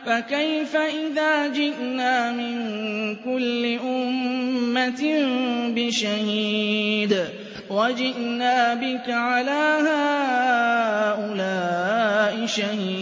فَكَيْفَ إِذَا جِئْنَا مِن كُلِّ أُمَّةٍ بِشَهِيدٍ وَجِئْنَا بِكَ عَلَىٰ هَٰؤُلَاءِ شَهِيدًا